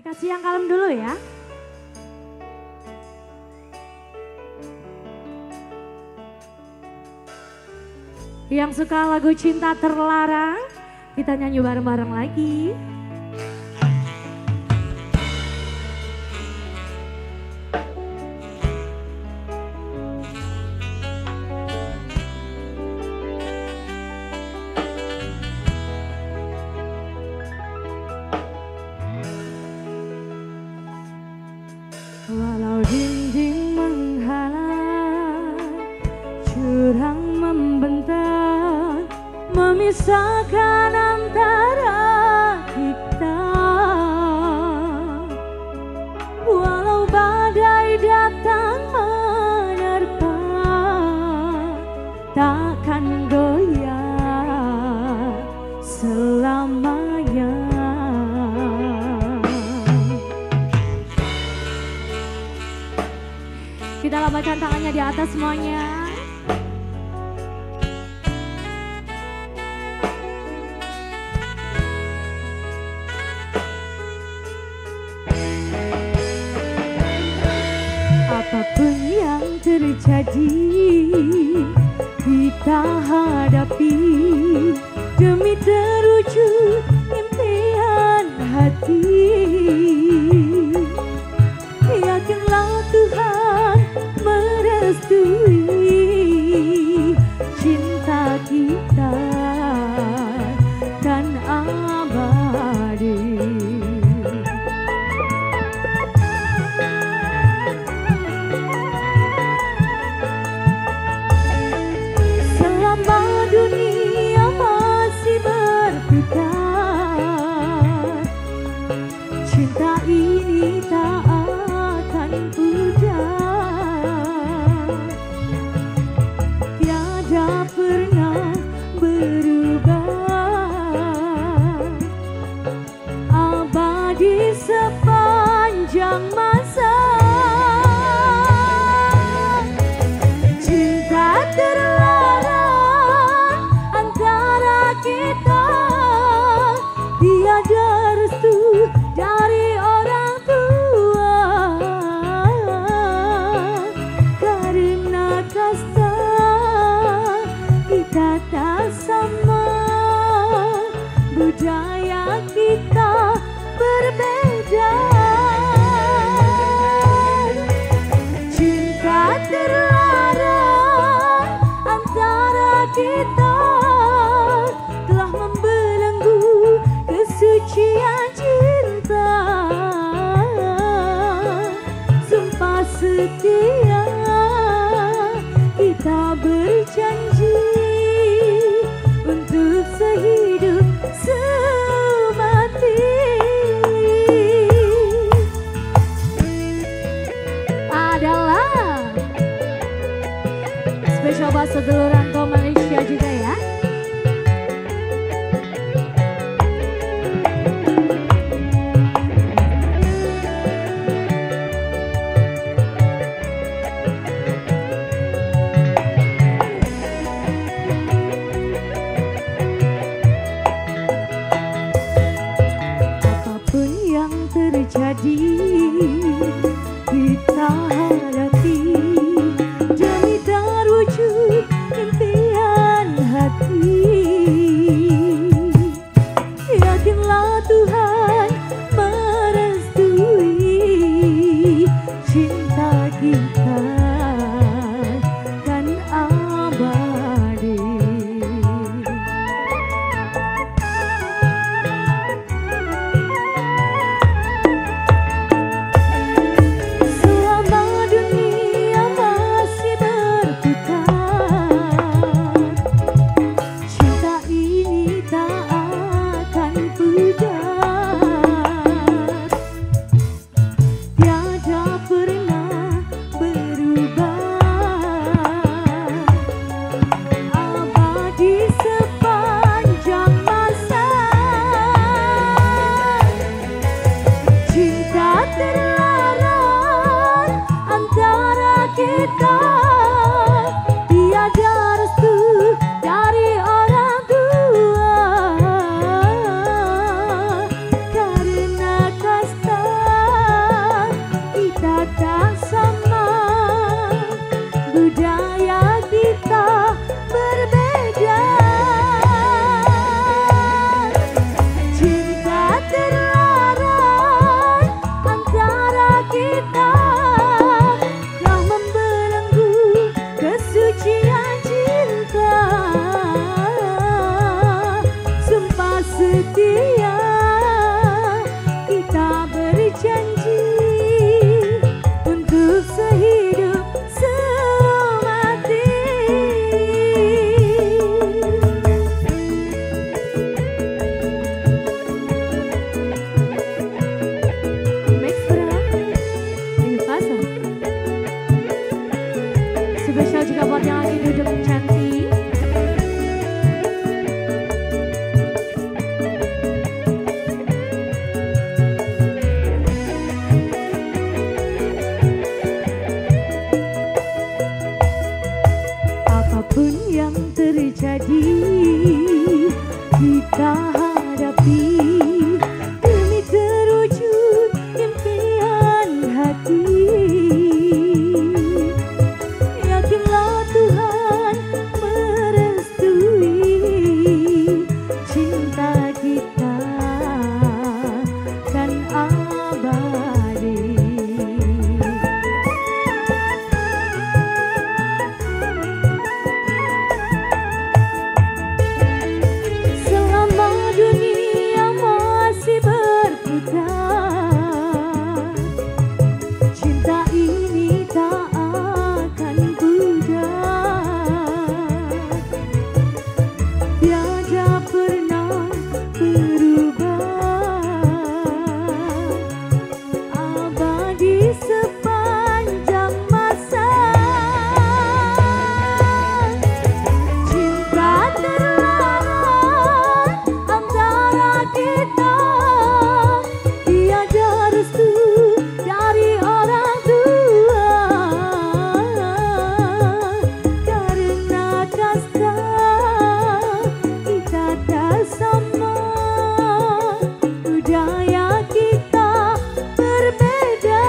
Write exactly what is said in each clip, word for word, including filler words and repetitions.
Dikasih yang kalem dulu ya. Yang suka lagu Cinta Terlarang, kita nyanyi bareng-bareng lagi. Walau dinding menghalang, jurang membentang, memisahkan antara kita. Walau badai datang menerpa, takkan goyah selamanya. Kita lambaikan tangannya di atas semuanya. Apapun yang terjadi, kita hadapi demi terwujud impian hati. Yakinlah Tuhan merestui cinta kita kan abadi. Selama dunia masih berputar, cinta ini tak akan pudar, tiada pernah berubah, abadi sepanjang masa. Cinta terlarang antara kita, tiada restu dari orang tua, karena kasta kita tak sama, budaya kita berbeda. Cinta terlarang antara kita telah membelenggu kesucian cinta. Sumpah setia kita berjanji untuk sehidup semati. Adalah spesial buat sedulur Rangko Malaysia juga ya. Apapun yang terjadi, kita hadapi demi terwujud impian hati. Yakinlah Tuhan merestui cinta kita kan abadi. Selama dunia abadi. Selama dunia masih berputar, cinta ini tak akan pudar. Tiada pernah berubah, abadi sepanjang masa. Cinta terlarang antara kita, tiada restu dari orang tua. Karena kasta kita tak sama, budaya kita berbeda.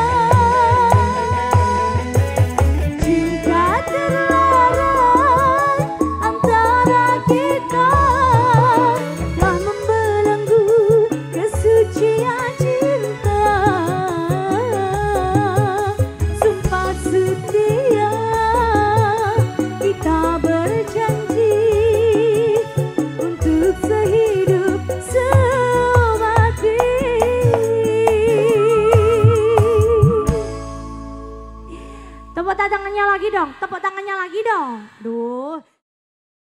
Cinta terlarang antara kita telah membelenggu kesucian cinta. Sumpah setia kita berjanji untuk sehidup semati. Tepuk tangannya lagi dong, tepuk tangannya lagi dong. Duh.